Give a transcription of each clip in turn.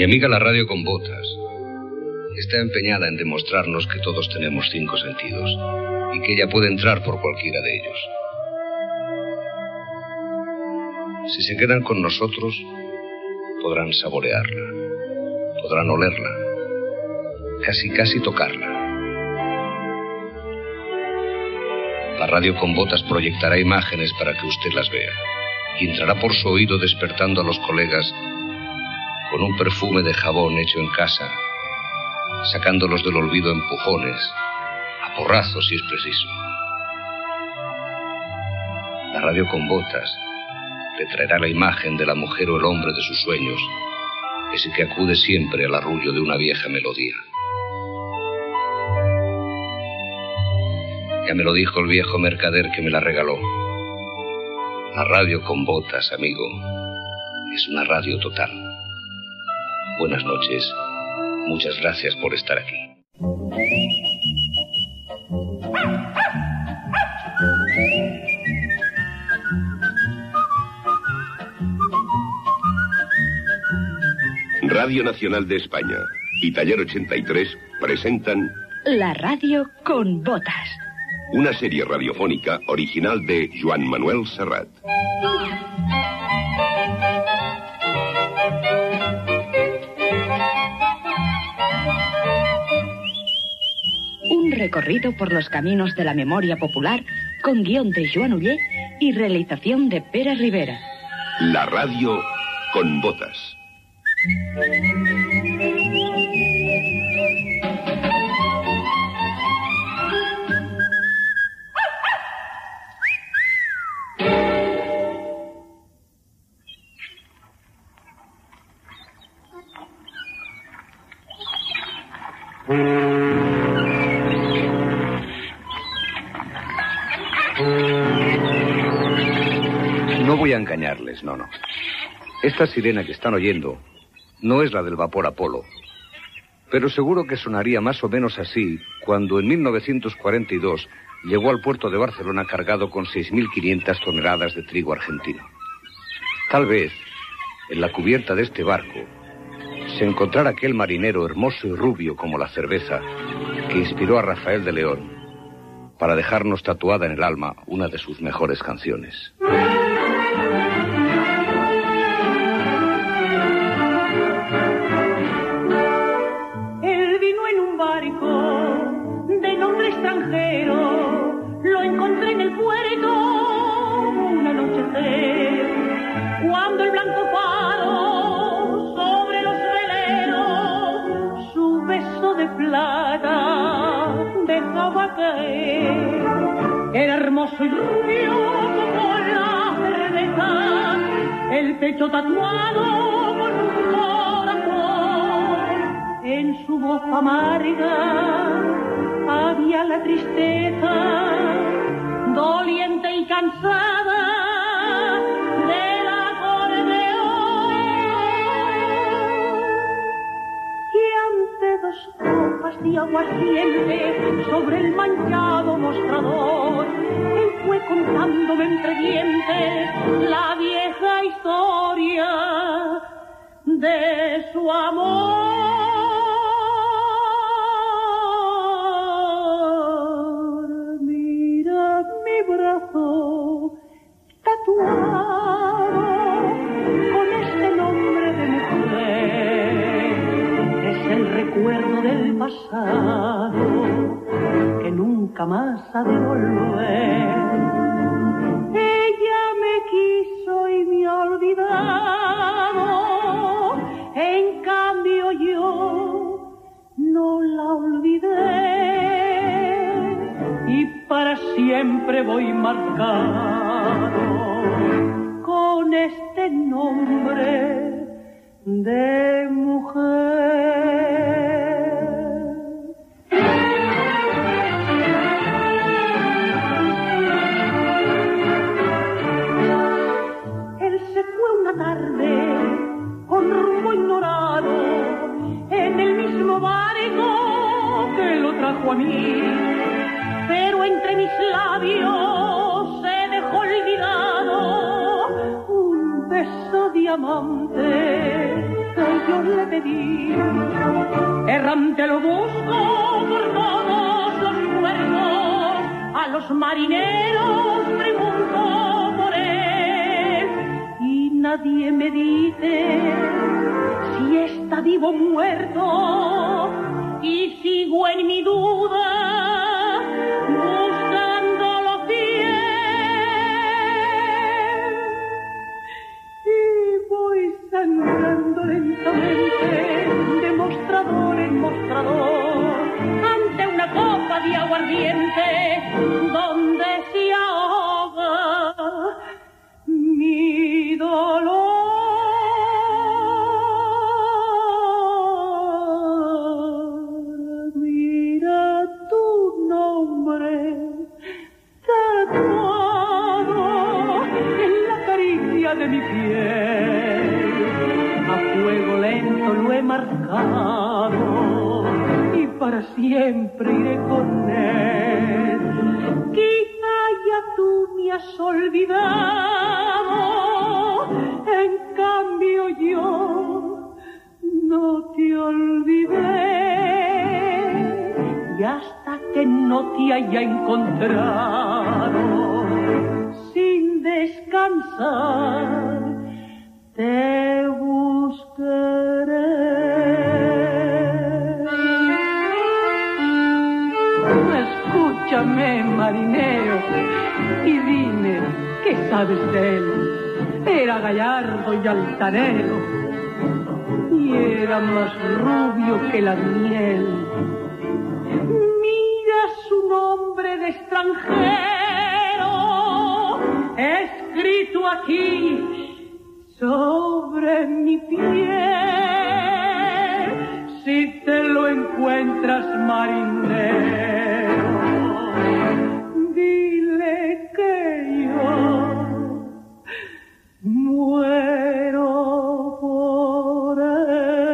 amiga la radio con botas está empeñada en demostrarnos que todos tenemos 5 sentidos y que ella puede entrar por cualquiera de ellos. Si se quedan con nosotros, podrán saborearla, podrán olerla, casi tocarla. La radio con botas proyectará imágenes para que usted las vea y entrará por su oído despertando a los colegas con un perfume de jabón hecho en casa, sacándolos del olvido a empujones, a porrazos si es preciso. La radio con botas le traerá la imagen de la mujer o el hombre de sus sueños, ese que acude siempre al arrullo de una vieja melodía. Ya me lo dijo el viejo mercader que me la regaló. La radio con botas, amigo, es una radio total. Buenas noches. Muchas gracias por estar aquí. Radio Nacional de España y Taller 83 presentan La radio con botas. Una serie radiofónica original de Joan Manuel Serrat. Un recorrido por los caminos de la memoria popular con guión de Joan Ullé y realización de Pere Rivera. La radio con botas. No voy a engañarles, no. Esta sirena que están oyendo no es la del vapor Apolo, pero seguro que sonaría más o menos así cuando en 1942 llegó al puerto de Barcelona cargado con 6.500 toneladas de trigo argentino. Tal vez, en la cubierta de este barco, se encontrara aquel marinero hermoso y rubio como la cerveza que inspiró a Rafael de León para dejarnos tatuada en el alma una de sus mejores canciones. Él vino en un barco de nombre extranjero, lo encontré en el puerto un anochecer, cuando el blanco faro sobre los veleros su beso de plata dejaba caer. Era hermoso y rubio como la cerveza, el pecho tatuado con un corazón. En su voz amarga había la tristeza, doliente y cansada del acordeón. Y ante dos copas de aguardiente sobre el manchado mostrador, él fue contándome entre dientes la vieja historia de su amor. Mira mi brazo tatuado con este nombre de mujer, es el recuerdo del pasado que nunca más ha de volver. Ella me quiso y me ha olvidado, en cambio yo no la olvidé, y para siempre voy marcado con este nombre de mujer. Él se fue una tarde con rumbo ignorado en el mismo barco que lo trajo a mí, pero entre mis labios se dejó olvidado un beso diamante que yo le pedí. Errante lo busco por todos los puertos, a los marineros pregunto por él, y nadie me dice si está vivo o muerto, y sigo en mi duda buscándolo fiel, y voy sangrando lentamente de mostrador en mostrador ante una copa de aguardiente donde se ahoga mi dolor. Mira tu nombre tatuado en la caricia de mi piel, a fuego lento lo he marcado y para siempre iré con él. Quizá ya tú me has olvidado, en cambio yo no te olvidé, y hasta que no te haya encontrado sin descansar te buscaré. Escúchame, marinero, y dime qué sabes de él. Era gallardo y altanero, y era más rubio que la miel. Mira su nombre de extranjero, escrito aquí sobre mi piel. Si te lo encuentras, marinero, dile que yo muero por él.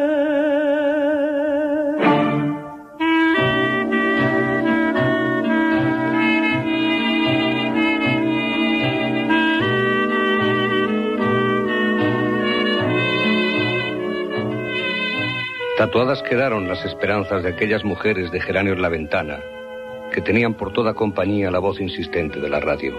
Tatuadas quedaron las esperanzas de aquellas mujeres de geranio en la ventana, que tenían por toda compañía la voz insistente de la radio.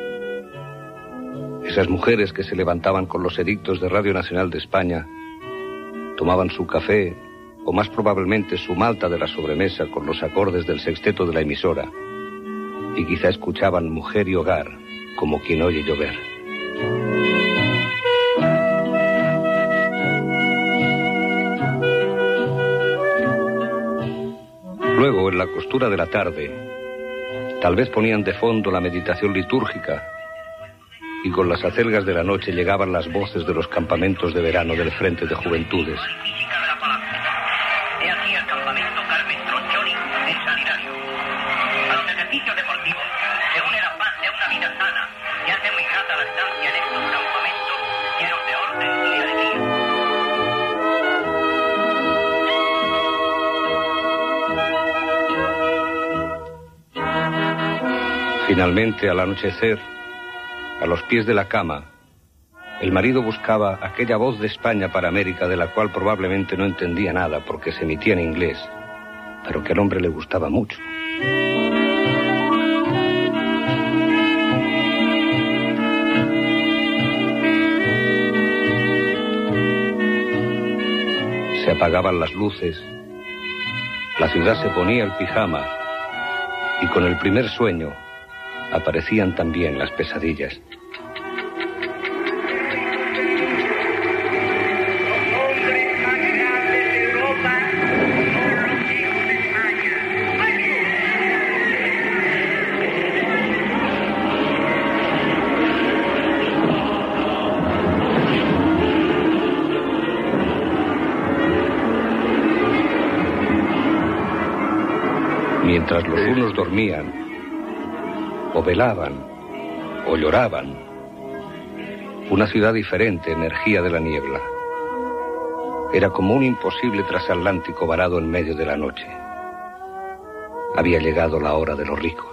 Esas mujeres que se levantaban con los edictos de Radio Nacional de España, tomaban su café, o más probablemente su malta de la sobremesa con los acordes del sexteto de la emisora, y quizá escuchaban Mujer y Hogar, como quien oye llover. Luego, en la costura de la tarde, tal vez ponían de fondo la meditación litúrgica, y con las acelgas de la noche llegaban las voces de los campamentos de verano del Frente de Juventudes. He aquí el campamento Carmen Tronchoni en Sanitario. A los ejercicios deportivos se une la paz de una vida sana y hace muy grata la estancia en estos campamentos llenos de orden y alegría. Finalmente, al anochecer, a los pies de la cama, el marido buscaba aquella voz de España para América de la cual probablemente no entendía nada porque se emitía en inglés, pero que al hombre le gustaba mucho. Se apagaban las luces, la ciudad se ponía el pijama y con el primer sueño aparecían también las pesadillas. Mientras los unos dormían, o velaban, o lloraban, una ciudad diferente emergía de la niebla. Era como un imposible transatlántico varado en medio de la noche. Había llegado la hora de los ricos.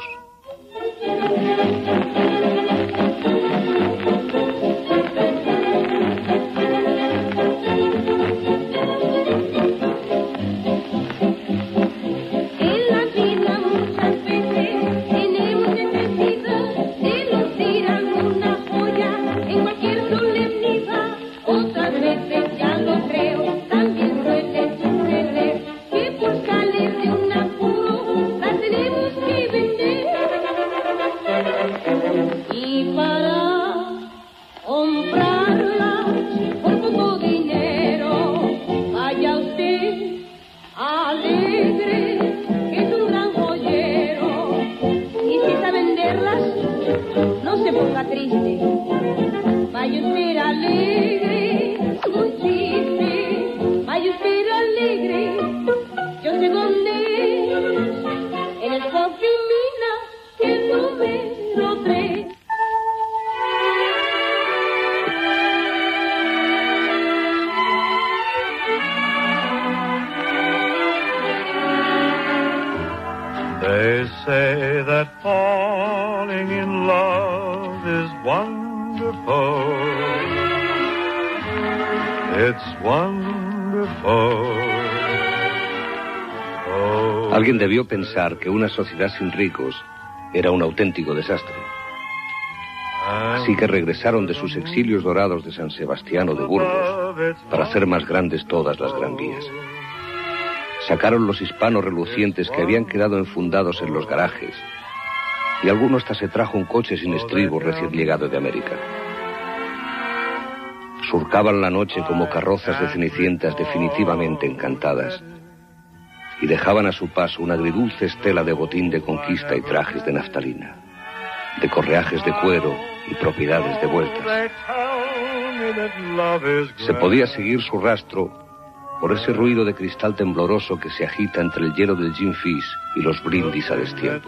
They say that falling in love is wonderful. It's wonderful. Oh. Alguien debió pensar que una sociedad sin ricos era un auténtico desastre. Así que regresaron de sus exilios dorados de San Sebastián o de Burgos para hacer más grandes todas las Gran Vías. Sacaron los hispanos relucientes que habían quedado enfundados en los garajes, y alguno hasta se trajo un coche sin estribos recién llegado de América. Surcaban la noche como carrozas de cenicientas definitivamente encantadas, y dejaban a su paso una agridulce estela de botín de conquista y trajes de naftalina, de correajes de cuero y propiedades devueltas. Se podía seguir su rastro por ese ruido de cristal tembloroso que se agita entre el hielo del gin fizz y los brindis a destiempo.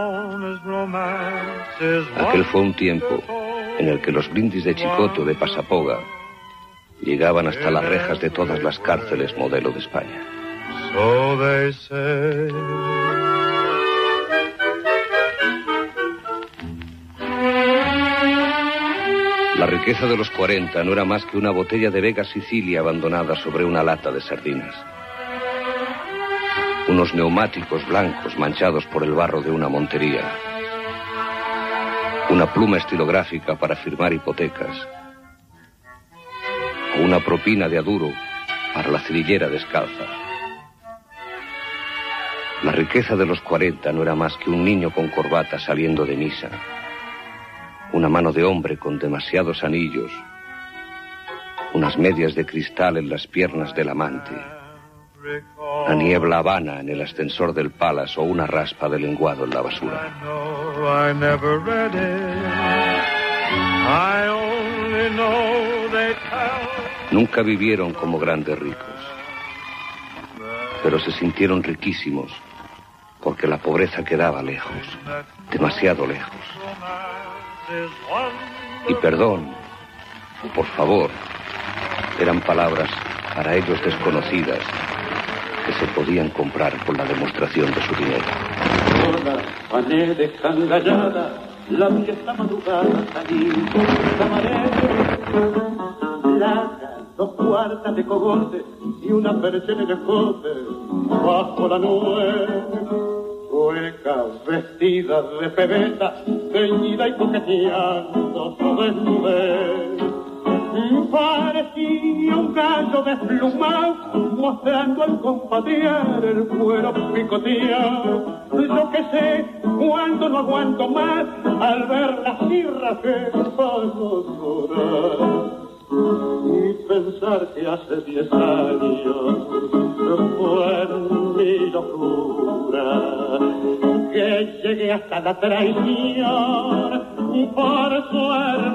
Aquel fue un tiempo en el que los brindis de Chicote o de Pasapoga llegaban hasta las rejas de todas las cárceles modelo de España. So they say. La riqueza de los 40 no era más que una botella de Vega Sicilia abandonada sobre una lata de sardinas. Unos neumáticos blancos manchados por el barro de una montería. Una pluma estilográfica para firmar hipotecas. O una propina de aduro para la cerillera descalza. La riqueza de los 40 no era más que un niño con corbata saliendo de misa. Una mano de hombre con demasiados anillos, unas medias de cristal en las piernas del amante, la niebla habana en el ascensor del Palace o una raspa de lenguado en la basura. Nunca vivieron como grandes ricos, pero se sintieron riquísimos porque la pobreza quedaba lejos, demasiado lejos. Y perdón, o por favor, eran palabras para ellos desconocidas que se podían comprar con la demostración de su dinero. Hola, pané de cangallada, la fiesta madrugada salí, larga, 2 cuartas de cogote y una perchera de cote bajo la nube. Hueca, vestida de pebeta, ceñida y coqueteando su desnudez. Parecía un gallo desplumado, mostrando al compadear el cuero picoteado. Yo que sé, cuando no aguanto más, al ver las cirras que paso llorar. Y pensar que hace 10 años fue mi locura, que llegué hasta la traición por su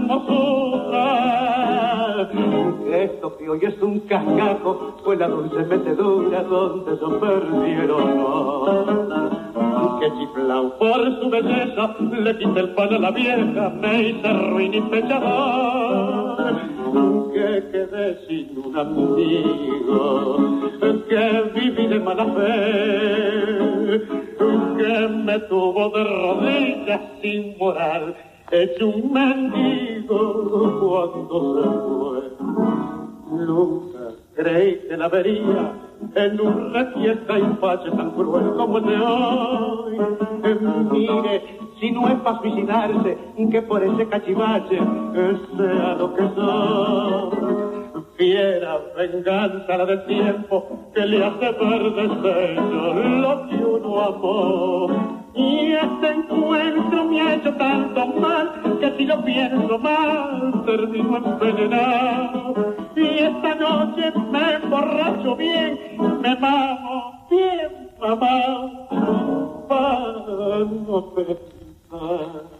hermosura. Que esto que hoy es un cascajo fue la dulce metedura donde yo perdí el honor. Que chiflao por su belleza le quité el pan a la vieja, me hice ruin y pechador. Que quedé sin un amigo, que viví de mala fe, que me tuvo de rodillas sin moral, hecho un mendigo cuando se fue. Nunca creí que la vería en un refiesta y pache tan cruel como el de hoy. Mire, si no es para suicidarse, que por ese cachivache sea lo que soy. Fiera venganza la del tiempo que le hace perder lo que uno amó. Y este encuentro me ha hecho tanto mal que si lo pienso mal termino envenenado. Y esta noche me emborracho bien, me mamo bien mamado para no pensar.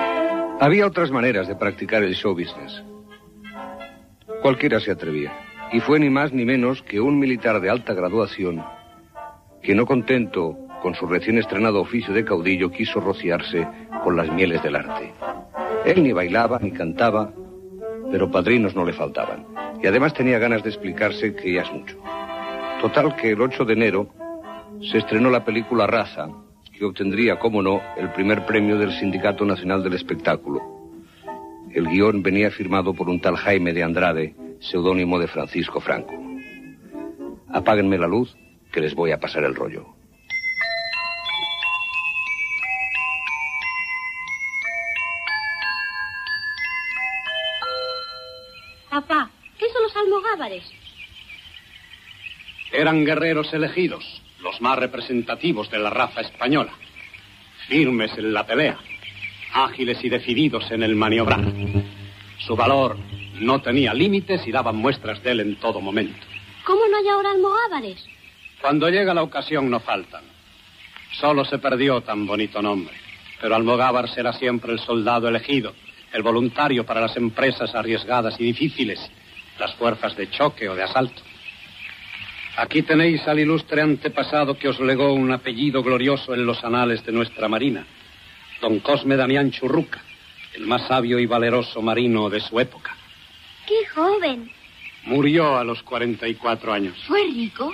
Había otras maneras de practicar el show business. Cualquiera se atrevía, Y fue ni más ni menos que un militar de alta graduación que, no contento con su recién estrenado oficio de caudillo, quiso rociarse con las mieles del arte. Él ni bailaba ni cantaba, pero padrinos no le faltaban. Y además tenía ganas de explicarse que ya es mucho. Total que el 8 de enero se estrenó la película Raza, que obtendría, cómo no, el primer premio del Sindicato Nacional del Espectáculo. El guión venía firmado por un tal Jaime de Andrade, seudónimo de Francisco Franco. Apáguenme la luz, que les voy a pasar el rollo. Papá, ¿qué son los almogávares? Eran guerreros elegidos, los más representativos de la raza española. Firmes en la pelea, ágiles y decididos en el maniobrar. Su valor no tenía límites y daban muestras de él en todo momento. ¿Cómo no hay ahora almogávares? Cuando llega la ocasión no faltan. Solo se perdió tan bonito nombre. Pero Almogávar será siempre el soldado elegido, el voluntario para las empresas arriesgadas y difíciles, las fuerzas de choque o de asalto. Aquí tenéis al ilustre antepasado que os legó un apellido glorioso en los anales de nuestra marina, don Cosme Damián Churruca, el más sabio y valeroso marino de su época. ¡Qué joven! Murió a los 44 años. ¿Fue rico?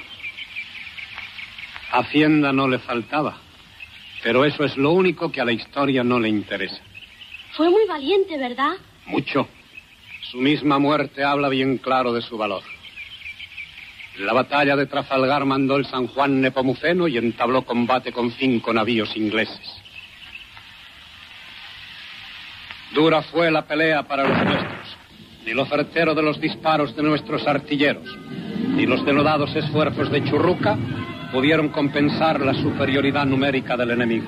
Hacienda no le faltaba, pero eso es lo único que a la historia no le interesa. Fue muy valiente, ¿verdad? Mucho. Su misma muerte habla bien claro de su valor. En la batalla de Trafalgar mandó el San Juan Nepomuceno y entabló combate con 5 navíos ingleses. Dura fue la pelea para los nuestros. Ni lo certero de los disparos de nuestros artilleros, ni los denodados esfuerzos de Churruca pudieron compensar la superioridad numérica del enemigo.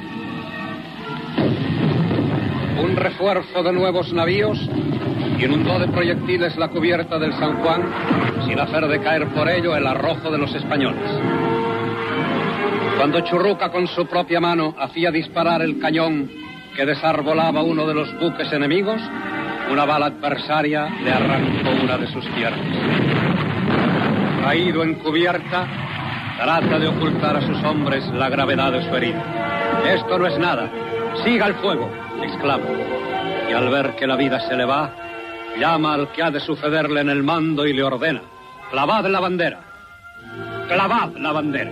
Un refuerzo de nuevos navíos inundó de proyectiles la cubierta del San Juan, sin hacer decaer por ello el arrojo de los españoles. Cuando Churruca con su propia mano hacía disparar el cañón que desarbolaba uno de los buques enemigos, una bala adversaria le arrancó una de sus piernas. Caído en cubierta, trata de ocultar a sus hombres la gravedad de su herida. Esto no es nada. Siga el fuego, exclama. Y al ver que la vida se le va, llama al que ha de sucederle en el mando y le ordena: clavad la bandera. Clavad la bandera.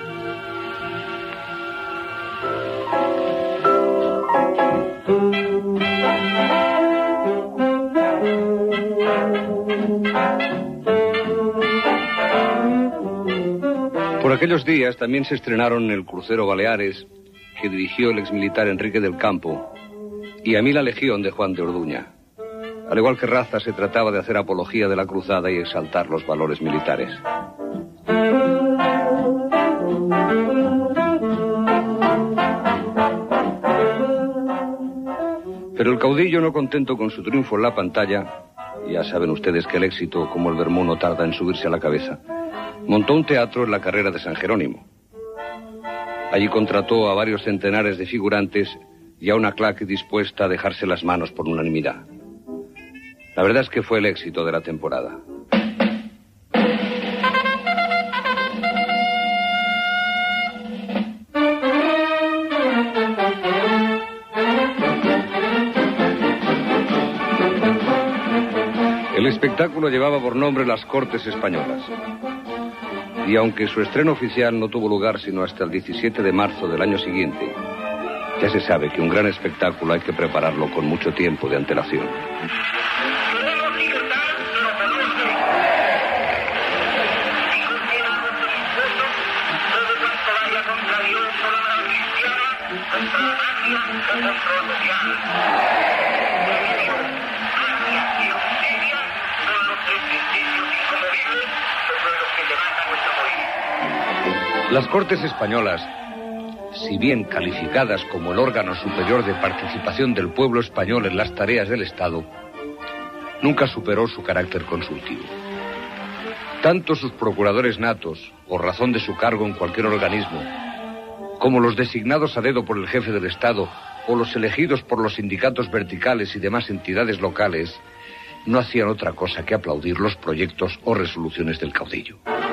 Por aquellos días también se estrenaron el crucero Baleares, que dirigió el exmilitar Enrique del Campo, y A mí la Legión de Juan de Orduña. Al igual que Raza, se trataba de hacer apología de la cruzada y exaltar los valores militares. Pero el caudillo, no contento con su triunfo en la pantalla, ya saben ustedes que el éxito, como el vermú, no tarda en subirse a la cabeza, montó un teatro en la carrera de San Jerónimo. Allí contrató a varios centenares de figurantes y a una claque dispuesta a dejarse las manos por unanimidad. La verdad es que fue el éxito de la temporada. El espectáculo llevaba por nombre Las Cortes Españolas. Y aunque su estreno oficial no tuvo lugar sino hasta el 17 de marzo del año siguiente, ya se sabe que un gran espectáculo hay que prepararlo con mucho tiempo de antelación. Las Cortes Españolas, si bien calificadas como el órgano superior de participación del pueblo español en las tareas del Estado, nunca superó su carácter consultivo. Tanto sus procuradores natos, por razón de su cargo en cualquier organismo, como los designados a dedo por el jefe del Estado o los elegidos por los sindicatos verticales y demás entidades locales, no hacían otra cosa que aplaudir los proyectos o resoluciones del caudillo.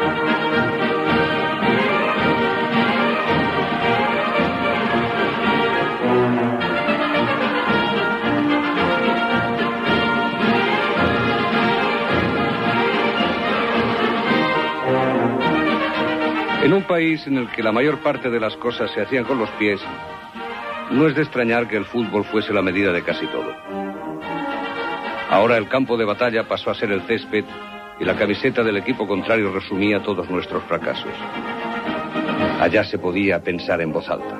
En un país en el que la mayor parte de las cosas se hacían con los pies, no es de extrañar que el fútbol fuese la medida de casi todo. Ahora el campo de batalla pasó a ser el césped y la camiseta del equipo contrario resumía todos nuestros fracasos. Allá se podía pensar en voz alta.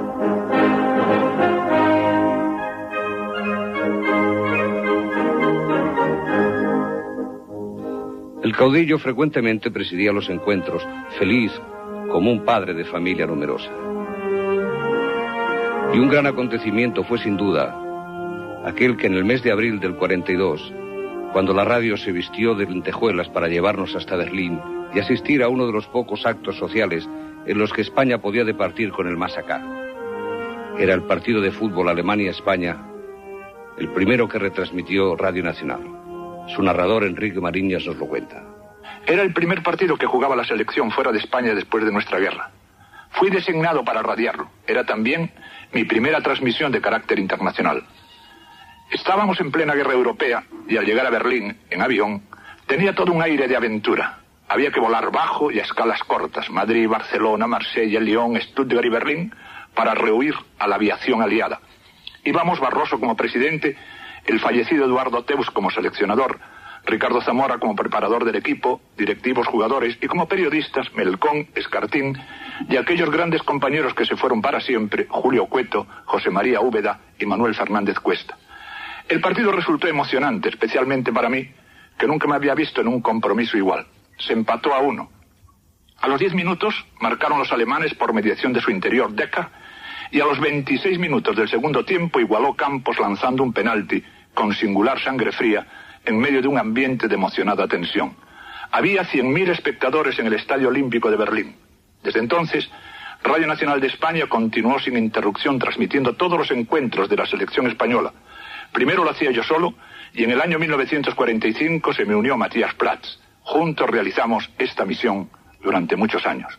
El caudillo frecuentemente presidía los encuentros, feliz como un padre de familia numerosa. Y un gran acontecimiento fue sin duda aquel que en el mes de abril del 42, cuando la radio se vistió de lentejuelas para llevarnos hasta Berlín y asistir a uno de los pocos actos sociales en los que España podía departir con el más acá. Era el partido de fútbol Alemania-España, el primero que retransmitió Radio Nacional. Su narrador, Enrique Mariñas, nos lo cuenta. Era el primer partido que jugaba la selección fuera de España después de nuestra guerra. Fui designado para radiarlo. Era también mi primera transmisión de carácter internacional. Estábamos en plena guerra europea y al llegar a Berlín, en avión, tenía todo un aire de aventura. Había que volar bajo y a escalas cortas, Madrid, Barcelona, Marsella, Lyon, Stuttgart y Berlín, para rehuir a la aviación aliada. Íbamos Barroso como presidente, el fallecido Eduardo Teus como seleccionador, Ricardo Zamora como preparador del equipo, directivos, jugadores y como periodistas Melcón, Escartín y aquellos grandes compañeros que se fueron para siempre, Julio Cueto, José María Úbeda y Manuel Fernández Cuesta. El partido resultó emocionante, especialmente para mí, que nunca me había visto en un compromiso igual. Se empató a 1. A los 10 minutos marcaron los alemanes por mediación de su interior Decker y a los 26 minutos del segundo tiempo igualó Campos lanzando un penalti con singular sangre fría en medio de un ambiente de emocionada tensión. Había 100.000 espectadores en el Estadio Olímpico de Berlín. Desde entonces, Radio Nacional de España continuó sin interrupción transmitiendo todos los encuentros de la selección española. Primero lo hacía yo solo y en el año 1945 se me unió Matías Prats. Juntos realizamos esta misión durante muchos años.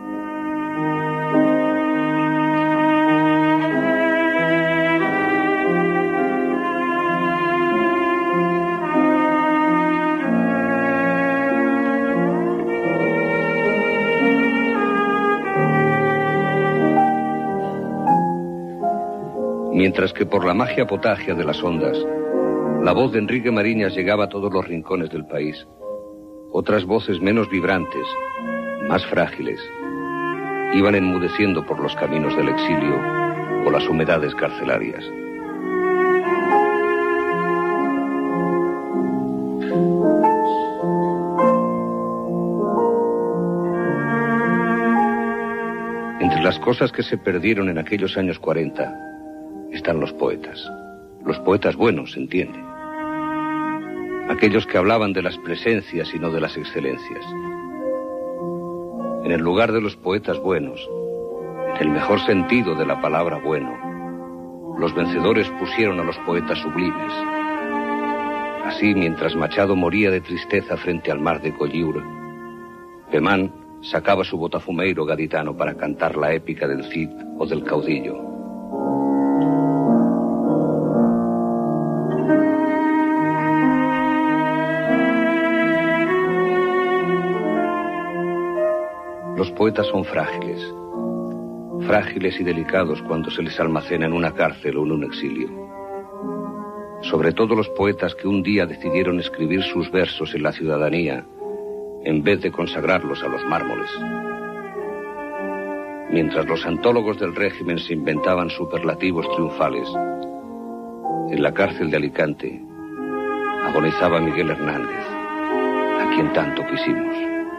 Mientras que por la magia potagia de las ondas, la voz de Enrique Mariñas llegaba a todos los rincones del país. Otras voces menos vibrantes, más frágiles, iban enmudeciendo por los caminos del exilio o las humedades carcelarias. Entre las cosas que se perdieron en aquellos años 40 están los poetas buenos, se entiende. Aquellos que hablaban de las presencias y no de las excelencias. En el lugar de los poetas buenos, en el mejor sentido de la palabra bueno, los vencedores pusieron a los poetas sublimes. Así, mientras Machado moría de tristeza frente al mar de Colliure, Pemán sacaba su botafumeiro gaditano para cantar la épica del Cid o del caudillo. Los poetas son frágiles y delicados cuando se les almacena en una cárcel o en un exilio. Sobre todo los poetas que un día decidieron escribir sus versos en la ciudadanía en vez de consagrarlos a los mármoles. Mientras los antólogos del régimen se inventaban superlativos triunfales, en la cárcel de Alicante agonizaba Miguel Hernández, a quien tanto quisimos.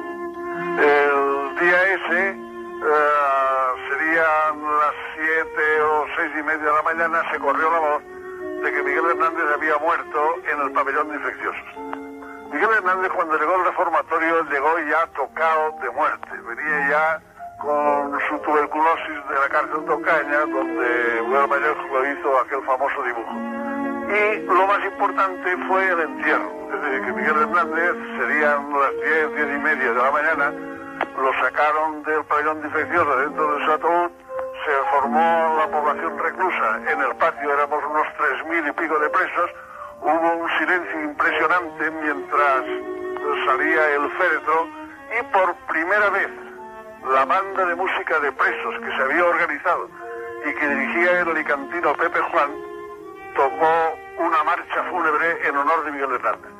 El día ese serían las 7 o 6:30 de la mañana, se corrió la voz de que Miguel Hernández había muerto en el pabellón de infecciosos. Miguel Hernández, cuando llegó al reformatorio, llegó ya tocado de muerte. Venía ya con su tuberculosis de la cárcel Tocaña, donde Mayor lo hizo aquel famoso dibujo. Y lo más importante fue el entierro. Es decir, que Miguel Hernández, serían las 10:30 de la mañana, lo sacaron del pabellón de infecciosos dentro de su ataúd, se formó la población reclusa, en el patio éramos unos 3.000 y pico de presos, hubo un silencio impresionante mientras salía el féretro y por primera vez la banda de música de presos que se había organizado y que dirigía el alicantino Pepe Juan tocó una marcha fúnebre en honor de Miguel Hernández.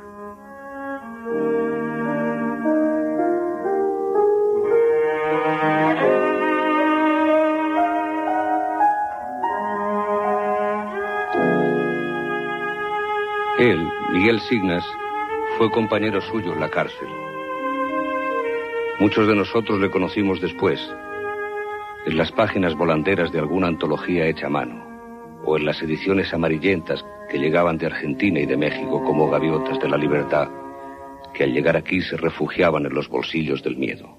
Él, Miguel Signas, fue compañero suyo en la cárcel. Muchos de nosotros le conocimos después, en las páginas volanderas de alguna antología hecha a mano, o en las ediciones amarillentas que llegaban de Argentina y de México como gaviotas de la libertad, que al llegar aquí se refugiaban en los bolsillos del miedo.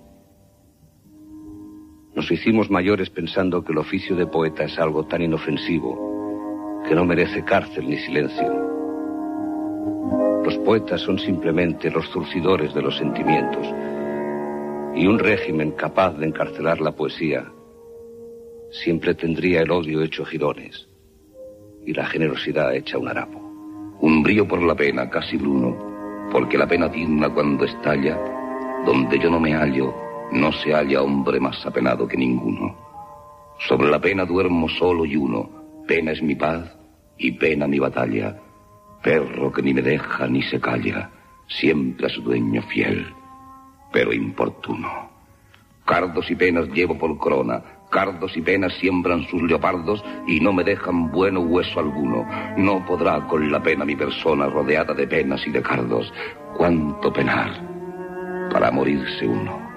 Nos hicimos mayores pensando que el oficio de poeta es algo tan inofensivo que no merece cárcel ni silencio. Los poetas son simplemente los zurcidores de los sentimientos, y un régimen capaz de encarcelar la poesía siempre tendría el odio hecho jirones y la generosidad hecha un harapo. Un brillo por la pena, casi bruno, porque la pena digna cuando estalla, donde yo no me hallo, no se halla hombre más apenado que ninguno. Sobre la pena duermo solo y uno, pena es mi paz y pena mi batalla. Perro que ni me deja ni se calla, siempre a su dueño fiel, pero importuno. Cardos y penas llevo por corona, cardos y penas siembran sus leopardos y no me dejan bueno hueso alguno. No podrá con la pena mi persona rodeada de penas y de cardos. Cuánto penar para morirse uno.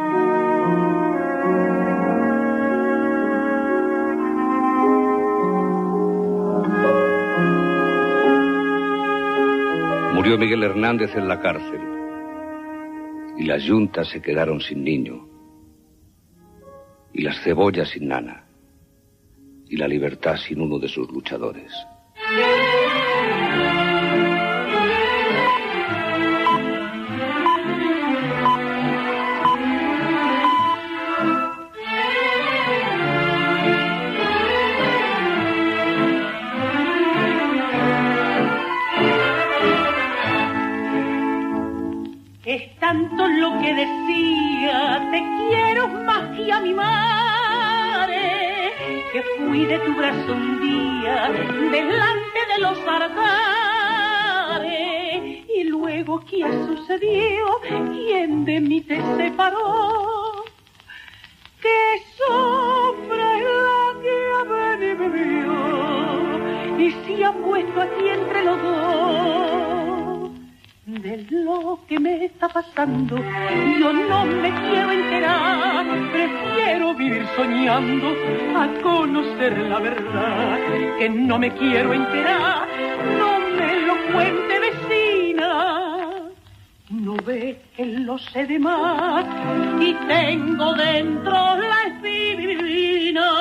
Murió Miguel Hernández en la cárcel y las yuntas se quedaron sin niño y las cebollas sin nana y la libertad sin uno de sus luchadores. Es tanto lo que decía, te quiero más que a mi madre, que fui de tu brazo un día delante de los altares, y luego ¿qué sucedió? ¿Quién de mí te separó? ¿Qué sombra es la que ha venido y se ha puesto aquí entre los dos? De lo que me está pasando, yo no me quiero enterar, prefiero vivir soñando a conocer la verdad, que no me quiero enterar, no me lo cuente vecina, no ve que lo sé de más y tengo dentro la espina,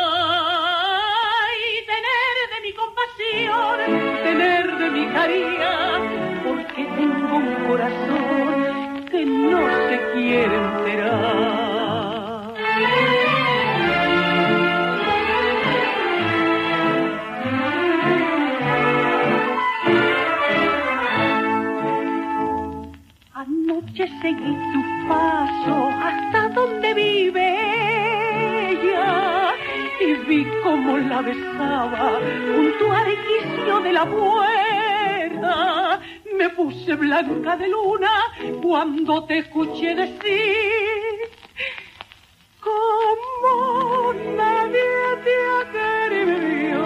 y tener de mi compasión, tener de mi caridad, porque tengo un corazón que no se quiere enterar. Anoche seguí tu paso hasta donde vive ella y vi cómo la besaba junto al quicio de la puerta. Me puse blanca de luna cuando te escuché decir: como nadie te ha querido,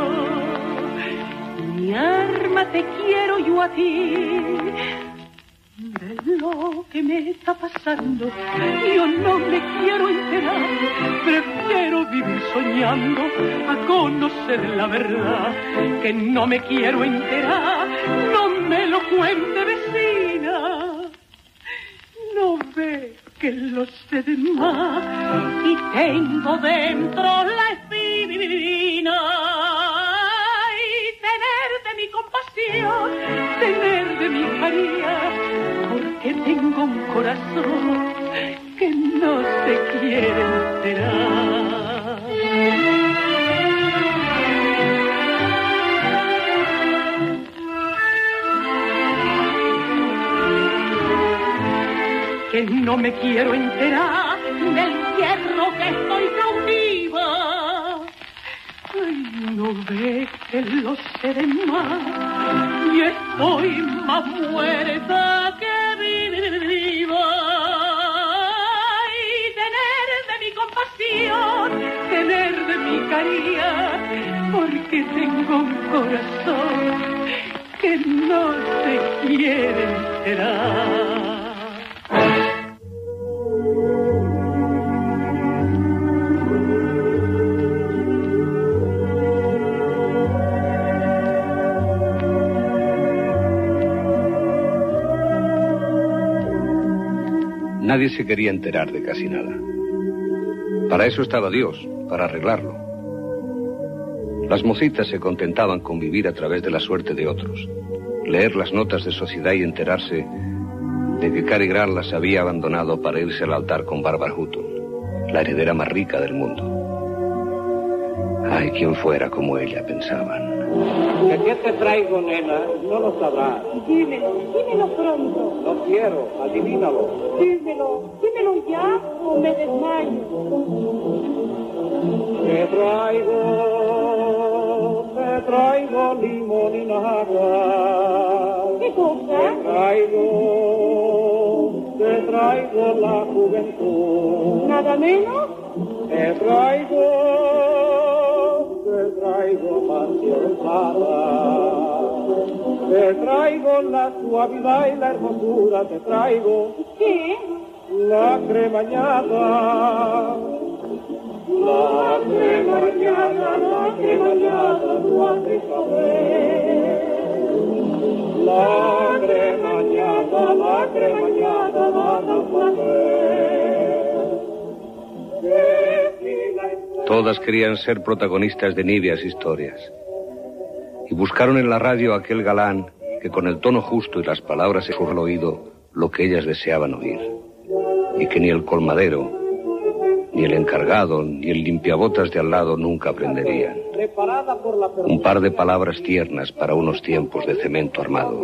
mi arma te quiero yo a ti. De lo que me está pasando, yo no me quiero enterar, prefiero vivir soñando a conocer la verdad, que no me quiero enterar, no me lo cuente vecina, no ve que lo sé de más y tengo dentro la espina, y tener de mi compasión compasión, tener de mi María, porque tengo un corazón que no se quiere enterar. Que no me quiero enterar del hierro que estoy cautiva. Ay, no ve que lo sé de más y estoy más muerta que viva. Y tener de mi compasión, tener de mi caridad, porque tengo un corazón que no se quiere enterar. Nadie se quería enterar de casi nada. Para eso estaba Dios, para arreglarlo. Las mocitas se contentaban con vivir a través de la suerte de otros, leer las notas de sociedad y enterarse de que Cary Grant las había abandonado para irse al altar con Barbara Hutton, la heredera más rica del mundo. Ay, quien fuera como ella, pensaban. ¿Qué te traigo, nena? No lo sabrás. Dímelo pronto. No quiero, adivínalo. Dímelo ya o me desmayo. Te traigo limón y nada. ¿Qué cosa? Te traigo la juventud. ¿Nada menos? Te traigo pasión sana. Te traigo la suavidad y la hermosura. Te traigo. ¿Qué? La cremañada. La cremañada, no hace saber. La cremañada, nada saber. Todas querían ser protagonistas de níveas historias. Y buscaron en la radio a aquel galán que con el tono justo y las palabras se al oído lo que ellas deseaban oír. Y que ni el colmadero, ni el encargado, ni el limpiabotas de al lado nunca aprenderían. Un par de palabras tiernas para unos tiempos de cemento armado.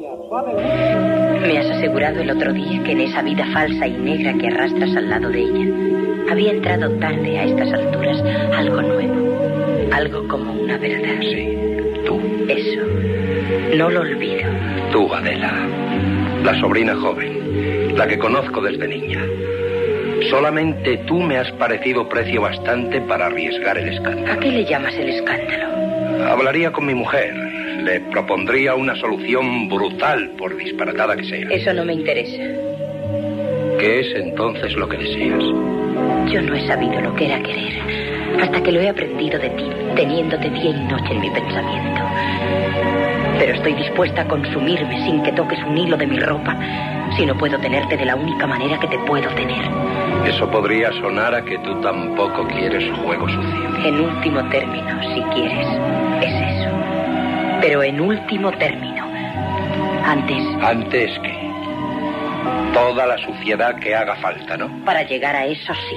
Me has asegurado el otro día que en esa vida falsa y negra que arrastras al lado de ella, había entrado tarde a estas alturas algo nuevo, algo como una verdad. Sí, tú. Eso, no lo olvido. Tú, Adela, la sobrina joven, la que conozco desde niña. Solamente tú me has parecido precio bastante para arriesgar el escándalo. ¿A qué le llamas el escándalo? Hablaría con mi mujer. Le propondría una solución brutal, por disparatada que sea. Eso no me interesa. ¿Qué es entonces lo que deseas? Yo no he sabido lo que era querer hasta que lo he aprendido de ti, teniéndote día y noche en mi pensamiento. Pero estoy dispuesta a consumirme sin que toques un hilo de mi ropa, si no puedo tenerte de la única manera que te puedo tener. Eso podría sonar a que tú tampoco quieres juego sucio. En último término, si quieres, es eso. Pero en último término, antes... ¿Antes qué? Toda la suciedad que haga falta, ¿no? Para llegar a eso, sí.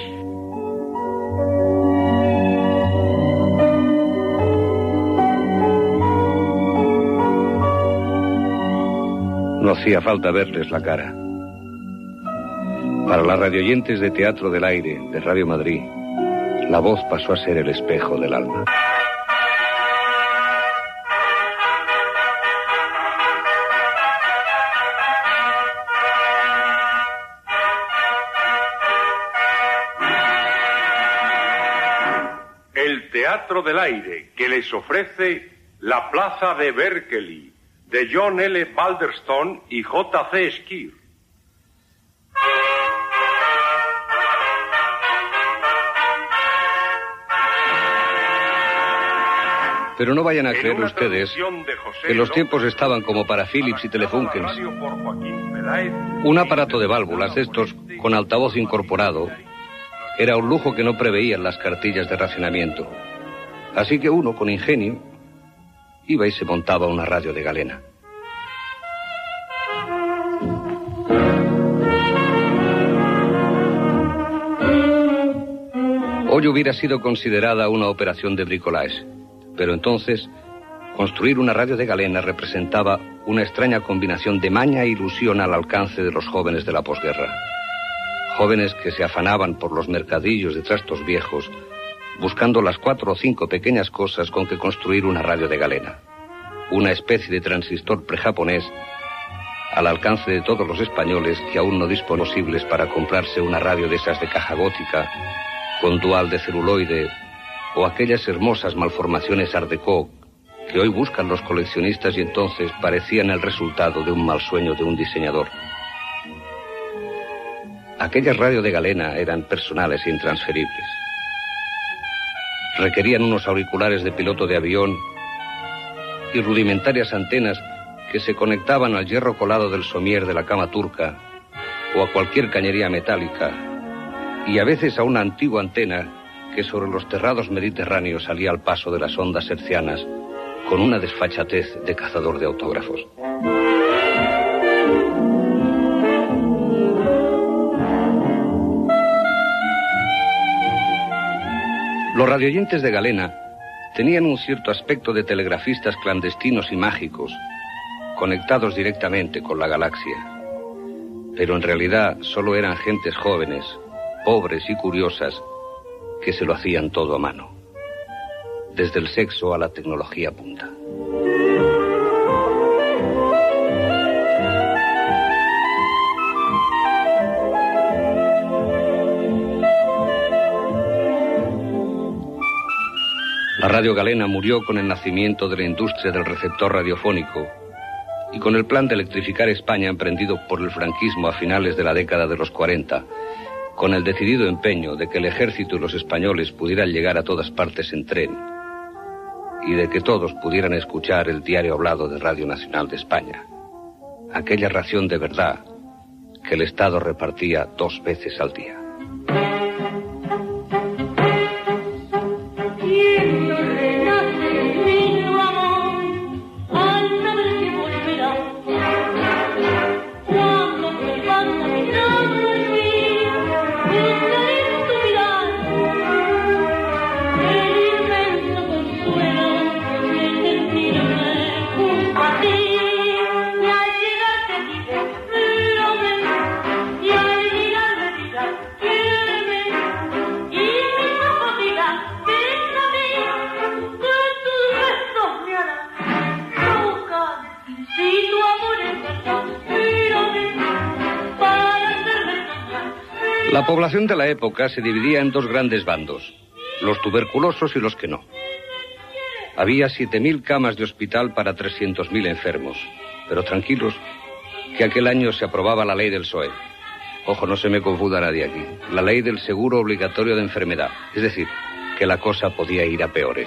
No hacía falta verles la cara. Para las radioyentes de Teatro del Aire, de Radio Madrid, la voz pasó a ser el espejo del alma. El Teatro del Aire, que les ofrece La Plaza de Berkeley, de John L. Balderston y J.C. Skeer. Pero no vayan a creer ustedes que los tiempos estaban como para Philips y Telefunkens. Un aparato de válvulas de estos con altavoz incorporado era un lujo que no preveían las cartillas de racionamiento. Así que uno, con ingenio, iba y se montaba una radio de galena. Hoy hubiera sido considerada una operación de bricolage, pero entonces construir una radio de galena representaba una extraña combinación de maña e ilusión al alcance de los jóvenes de la posguerra. Jóvenes que se afanaban por los mercadillos de trastos viejos, buscando las 4 o 5 pequeñas cosas con que construir una radio de galena. Una especie de transistor prejaponés al alcance de todos los españoles que aún no disponen posibles para comprarse una radio de esas de caja gótica, con dual de celuloide, o aquellas hermosas malformaciones Art Deco que hoy buscan los coleccionistas y entonces parecían el resultado de un mal sueño de un diseñador. Aquellas radios de galena eran personales e intransferibles. Requerían unos auriculares de piloto de avión y rudimentarias antenas que se conectaban al hierro colado del somier de la cama turca o a cualquier cañería metálica, y a veces a una antigua antena que sobre los terrados mediterráneos salía al paso de las ondas hercianas con una desfachatez de cazador de autógrafos. Los radioyentes de galena tenían un cierto aspecto de telegrafistas clandestinos y mágicos, conectados directamente con la galaxia. Pero en realidad solo eran gentes jóvenes, pobres y curiosas, que se lo hacían todo a mano, desde el sexo a la tecnología punta. La radio galena murió con el nacimiento de la industria del receptor radiofónico y con el plan de electrificar España emprendido por el franquismo a finales de la década de los 40, con el decidido empeño de que el ejército y los españoles pudieran llegar a todas partes en tren y de que todos pudieran escuchar el diario hablado de Radio Nacional de España, aquella ración de verdad que el Estado repartía 2 veces al día. La población de la época se dividía en 2 grandes bandos, los tuberculosos y los que no. Había 7.000 camas de hospital para 300.000 enfermos, pero tranquilos, que aquel año se aprobaba la ley del PSOE. Ojo, no se me confunda nadie aquí. La ley del seguro obligatorio de enfermedad, es decir, que la cosa podía ir a peores.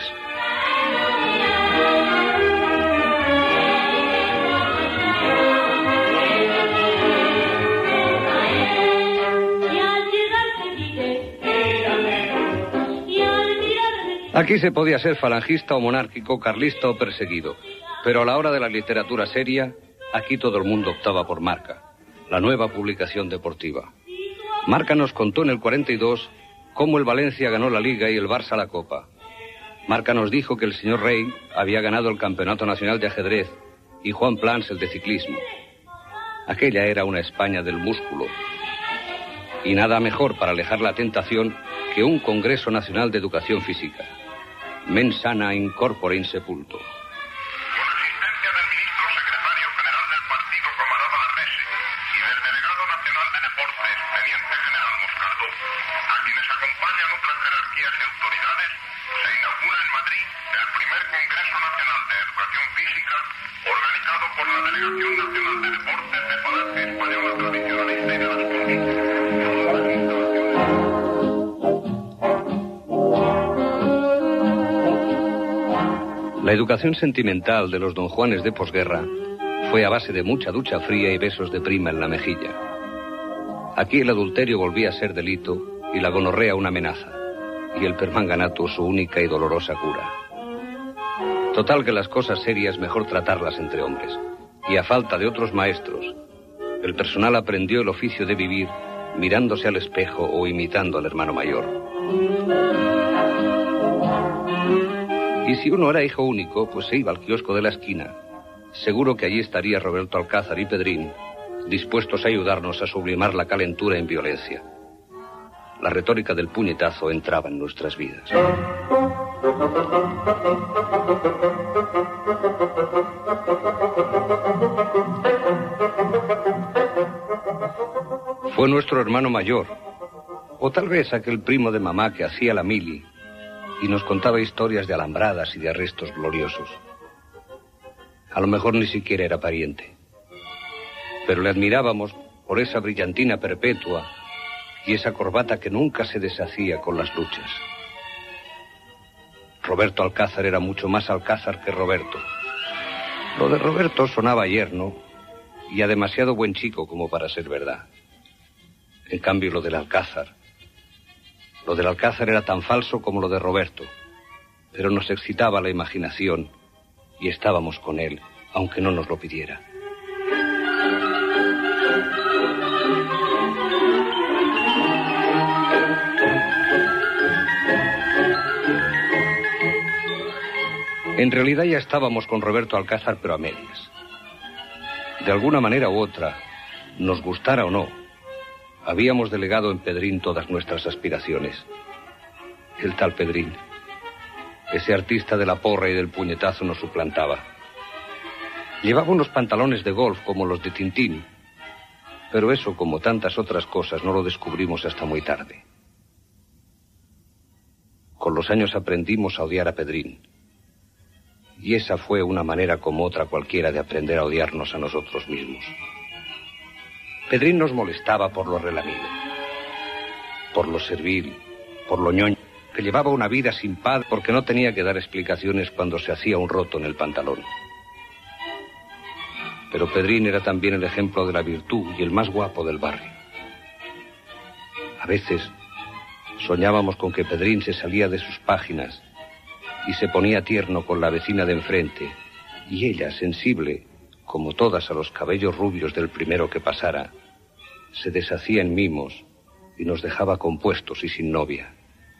Aquí se podía ser falangista o monárquico, carlista o perseguido, pero a la hora de la literatura seria, aquí todo el mundo optaba por Marca, la nueva publicación deportiva. Marca nos contó en el 42 cómo el Valencia ganó la Liga y el Barça la Copa. Marca nos dijo que el señor Rey había ganado el Campeonato Nacional de Ajedrez y Juan Plans el de ciclismo. Aquella era una España del músculo. Y nada mejor para alejar la tentación que un Congreso Nacional de Educación Física. Mens sana in corpore insepulto. La educación sentimental de los don Juanes de posguerra fue a base de mucha ducha fría y besos de prima en la mejilla. Aquí el adulterio volvía a ser delito y la gonorrea una amenaza, y el permanganato su única y dolorosa cura. Total que las cosas serias mejor tratarlas entre hombres. Y a falta de otros maestros, el personal aprendió el oficio de vivir mirándose al espejo o imitando al hermano mayor. Y si uno era hijo único, pues se iba al kiosco de la esquina. Seguro que allí estaría Roberto Alcázar y Pedrín, dispuestos a ayudarnos a sublimar la calentura en violencia. La retórica del puñetazo entraba en nuestras vidas. Fue nuestro hermano mayor, o tal vez aquel primo de mamá que hacía la mili y nos contaba historias de alambradas y de arrestos gloriosos. A lo mejor ni siquiera era pariente, pero le admirábamos por esa brillantina perpetua y esa corbata que nunca se deshacía con las luchas. Roberto Alcázar era mucho más Alcázar que Roberto. Lo de Roberto sonaba yerno y a demasiado buen chico como para ser verdad. En cambio, lo del Alcázar era tan falso como lo de Roberto, pero nos excitaba la imaginación y estábamos con él, aunque no nos lo pidiera. En realidad ya estábamos con Roberto Alcázar, pero a medias. De alguna manera u otra, nos gustara o no, habíamos delegado en Pedrín todas nuestras aspiraciones. El tal Pedrín, ese artista de la porra y del puñetazo, nos suplantaba. Llevaba unos pantalones de golf como los de Tintín, pero eso, como tantas otras cosas, no lo descubrimos hasta muy tarde. Con los años aprendimos a odiar a Pedrín. Y esa fue una manera como otra cualquiera de aprender a odiarnos a nosotros mismos. Pedrín nos molestaba por lo relamido, por lo servil, por lo ñoño, que llevaba una vida sin paz porque no tenía que dar explicaciones cuando se hacía un roto en el pantalón. Pero Pedrín era también el ejemplo de la virtud y el más guapo del barrio. A veces soñábamos con que Pedrín se salía de sus páginas y se ponía tierno con la vecina de enfrente, y ella, sensible, como todas a los cabellos rubios del primero que pasara, se deshacía en mimos y nos dejaba compuestos y sin novia.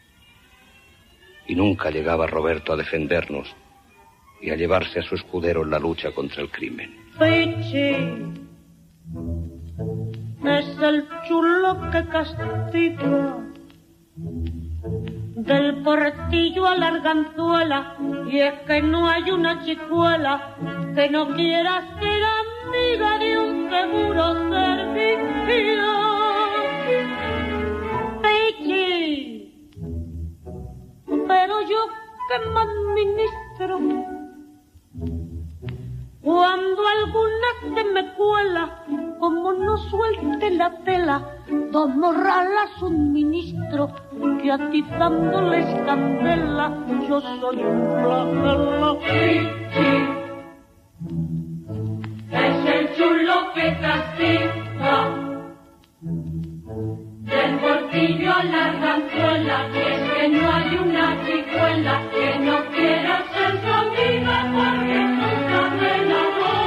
Y nunca llegaba Roberto a defendernos y a llevarse a su escudero en la lucha contra el crimen. Pichi es el chulo que castiga, del portillo a la Arganzuela, y es que no hay una chicuela que no quiera ser amiga de un seguro servicio. Pichi, pero yo que me administro, cuando alguna se me cuela, como no suelte la tela, dos morralas suministro, que atizándoles candela, yo soy un flagelo. Es el chulo que castiga, del portillo a la Arganzuela, y es que no hay una chicuela que no quiera ser su amiga porque nunca me enamoró.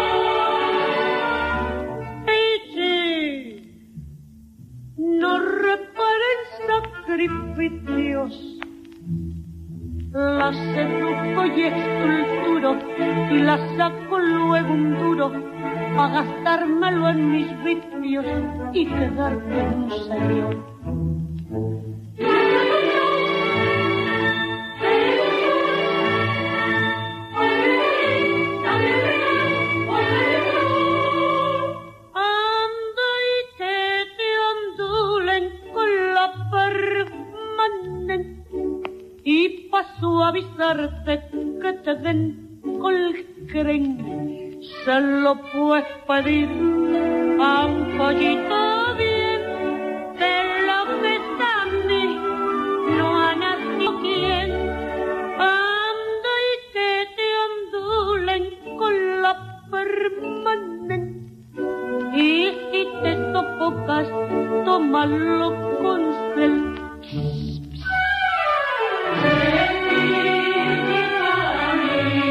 No reparen sacrificios, la seduco y estulturo y la saco luego un duro pa' gastármelo en mis vicios y quedar con un señor. Y pa' suavizarte que te den colcren, se lo puedes pedir a un pollito bien, de lo que está a mí no ha nacido quien. Anda y que te ondulen con la permanente, y si te sofocas, tómalo con cel. Para mí,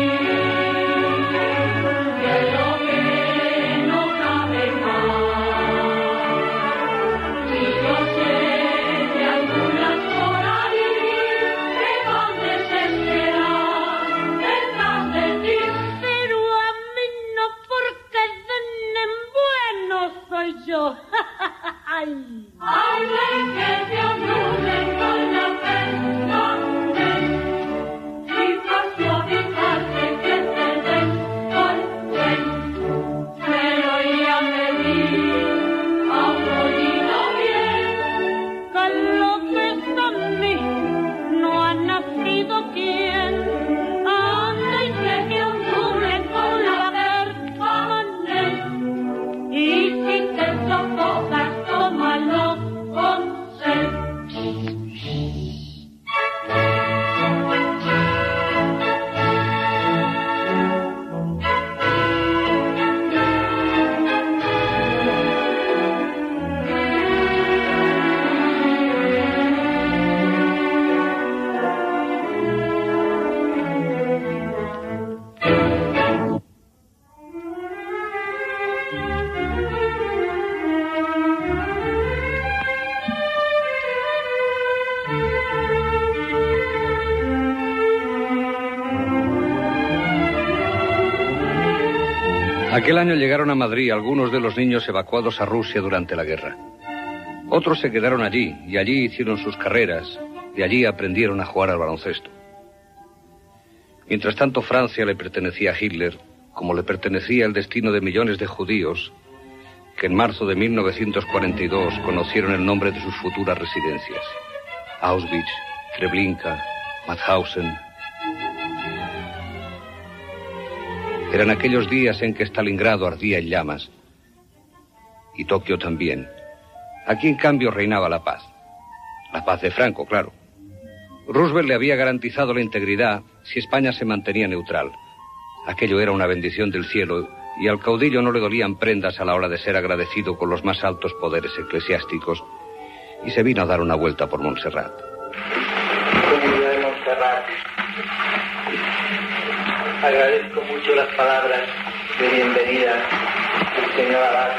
Aquel año llegaron a Madrid algunos de los niños evacuados a Rusia durante la guerra. Otros se quedaron allí y allí hicieron sus carreras y allí aprendieron a jugar al baloncesto. Mientras tanto, Francia le pertenecía a Hitler, como le pertenecía el destino de millones de judíos que en marzo de 1942 conocieron el nombre de sus futuras residencias: Auschwitz, Treblinka, Mauthausen. Eran aquellos días en que Stalingrado ardía en llamas. Y Tokio también. Aquí, en cambio, reinaba la paz. La paz de Franco, claro. Roosevelt le había garantizado la integridad si España se mantenía neutral. Aquello era una bendición del cielo, y al caudillo no le dolían prendas a la hora de ser agradecido con los más altos poderes eclesiásticos, y se vino a dar una vuelta por Montserrat. Comunidad de Montserrat, agradezco mucho las palabras de bienvenida del señor Abad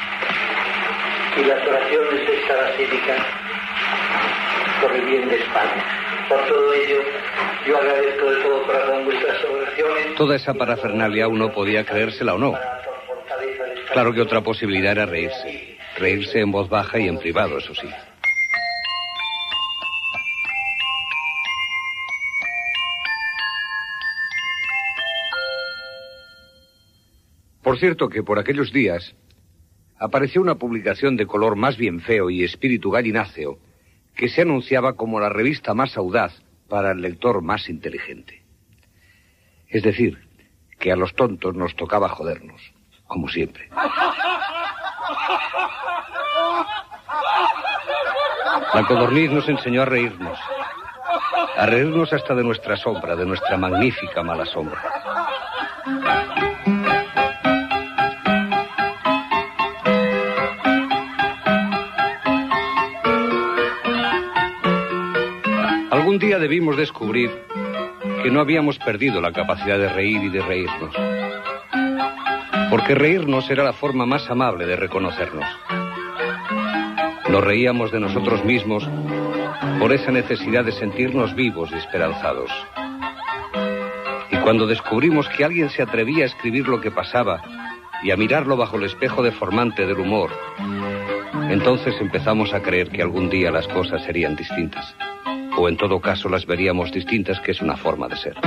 y las oraciones de esta basílica por el bien de España. Por todo ello, yo agradezco de todo corazón vuestras oraciones. Toda esa parafernalia uno podía creérsela o no. Claro que otra posibilidad era reírse. Reírse en voz baja y en privado, eso sí. Por cierto que por aquellos días apareció una publicación de color más bien feo y espíritu gallináceo que se anunciaba como la revista más audaz para el lector más inteligente. Es decir, que a los tontos nos tocaba jodernos, como siempre. La Codorniz nos enseñó a reírnos hasta de nuestra sombra, de nuestra magnífica mala sombra. Algún día debimos descubrir que no habíamos perdido la capacidad de reír y de reírnos. Porque reírnos era la forma más amable de reconocernos. Nos reíamos de nosotros mismos por esa necesidad de sentirnos vivos y esperanzados. Y cuando descubrimos que alguien se atrevía a escribir lo que pasaba y a mirarlo bajo el espejo deformante del humor, entonces empezamos a creer que algún día las cosas serían distintas. O en todo caso las veríamos distintas, que es una forma de ser.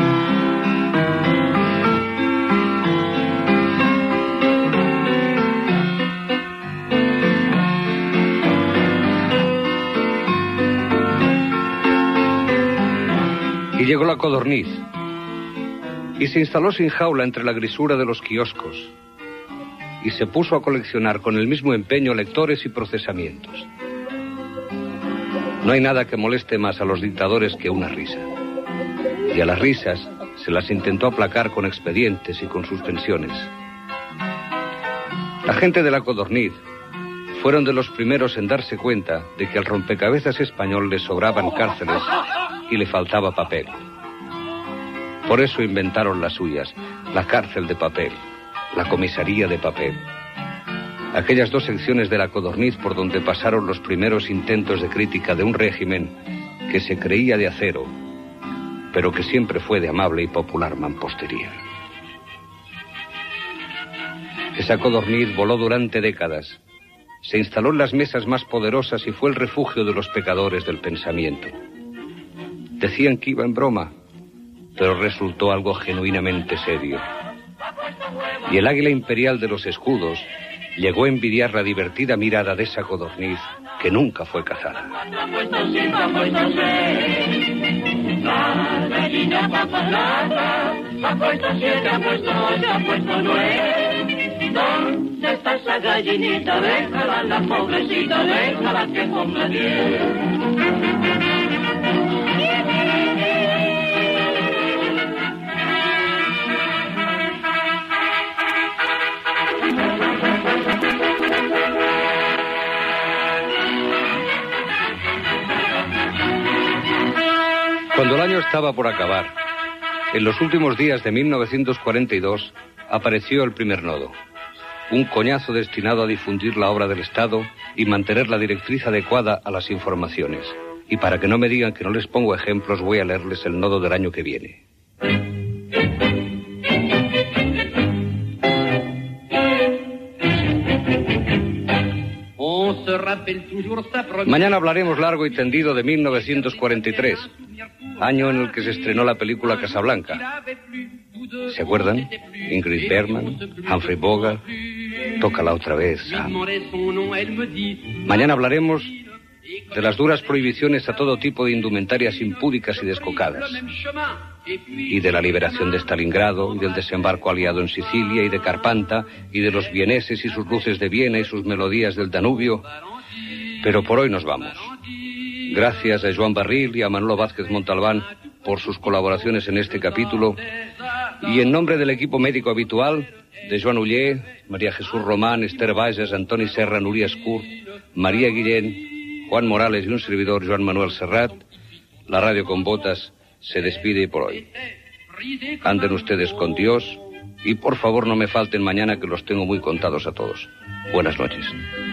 Y llegó la Codorniz, y se instaló sin jaula entre la grisura de los kioscos, y se puso a coleccionar con el mismo empeño lectores y procesamientos. No hay nada que moleste más a los dictadores que una risa. Y a las risas se las intentó aplacar con expedientes y con suspensiones. La gente de la Codorniz fueron de los primeros en darse cuenta de que al rompecabezas español le sobraban cárceles y le faltaba papel. Por eso inventaron las suyas, la cárcel de papel, la comisaría de papel. Aquellas dos secciones de la Codorniz por donde pasaron los primeros intentos de crítica de un régimen que se creía de acero, pero que siempre fue de amable y popular mampostería. Esa Codorniz voló durante décadas, se instaló en las mesas más poderosas y fue el refugio de los pecadores del pensamiento. Decían que iba en broma, pero resultó algo genuinamente serio. Y el águila imperial de los escudos llegó a envidiar la divertida mirada de esa codorniz que nunca fue cazada. ¿Dónde está esa gallinita? Déjala, la pobrecita, déjala que coma bien. Cuando el año estaba por acabar, en los últimos días de 1942, apareció el primer nodo. Un coñazo destinado a difundir la obra del Estado y mantener la directriz adecuada a las informaciones. Y para que no me digan que no les pongo ejemplos, voy a leerles el nodo del año que viene. Mañana hablaremos largo y tendido de 1943, año en el que se estrenó la película Casablanca. ¿Se acuerdan? Ingrid Bergman, Humphrey Bogart. Tócala otra vez, Sam. Mañana hablaremos de las duras prohibiciones a todo tipo de indumentarias impúdicas y descocadas, y de la liberación de Stalingrado, y del desembarco aliado en Sicilia, y de Carpanta, y de los vieneses y sus luces de Viena y sus melodías del Danubio. Pero por hoy nos vamos. Gracias a Joan Barril y a Manolo Vázquez Montalbán por sus colaboraciones en este capítulo, y en nombre del equipo médico habitual, de Joan Uller, María Jesús Román, Esther Bages, Antoni Serra, Núria Escurt, María Guillén, Juan Morales y un servidor, Joan Manuel Serrat, la radio con botas se despide por hoy. Anden ustedes con Dios y por favor no me falten mañana, que los tengo muy contados a todos. Buenas noches.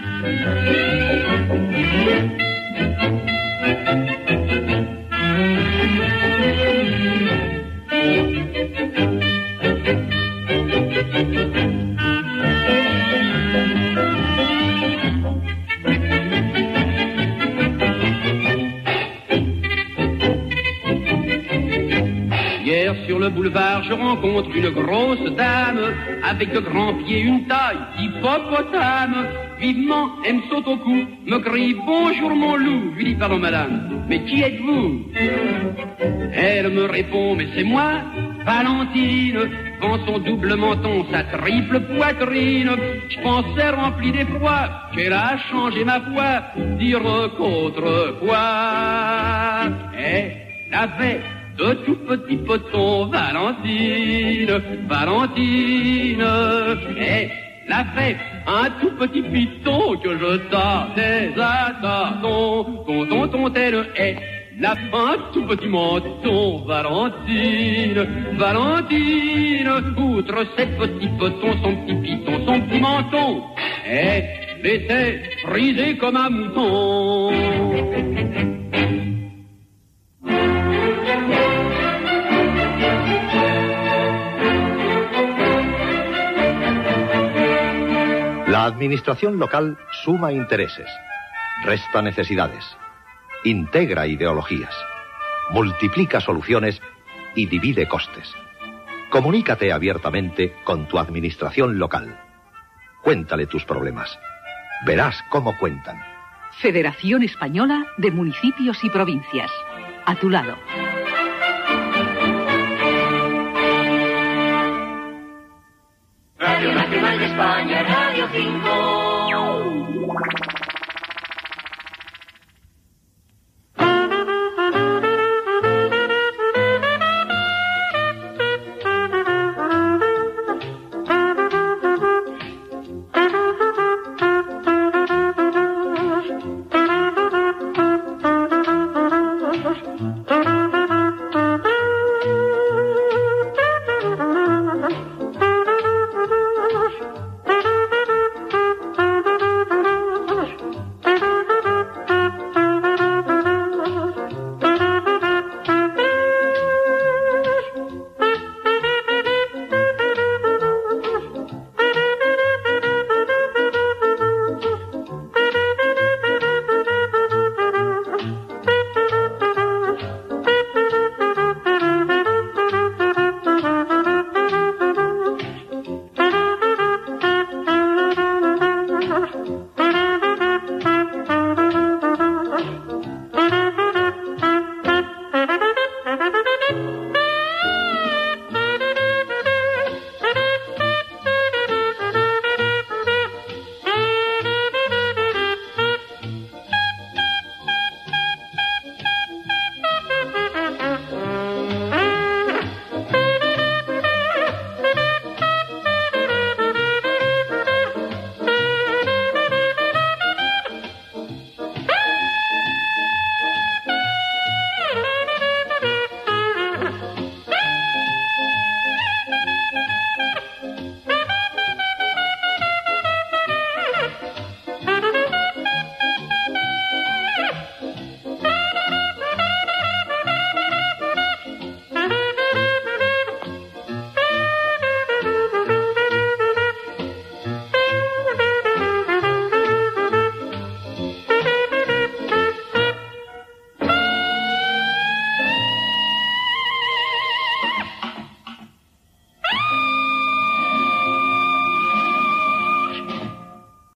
Sur le boulevard, je rencontre une grosse dame, avec de grands pieds, une taille d'hippopotame. Vivement, elle me saute au cou, me crie « Bonjour mon loup », lui dit « Pardon madame, mais qui êtes-vous » Elle me répond « Mais c'est moi, Valentine », vend son double menton, sa triple poitrine. Je pensais rempli d'effroi qu'elle a changé ma foi, dire qu'autrefois elle avait de tout petit poton, Valentine, Valentine, elle avait un tout petit piton que je tâtais à tâton, tonton, elle n'a pas un tout petit menton, Valentine, Valentine, outre ses petits potons, son petit piton, son petit menton, elle était frisée comme un mouton. La administración local suma intereses, resta necesidades, integra ideologías, multiplica soluciones y divide costes. Comunícate abiertamente con tu administración local. Cuéntale tus problemas. Verás cómo cuentan. Federación Española de Municipios y Provincias. A tu lado. Radio Nacional de España, Radio 5.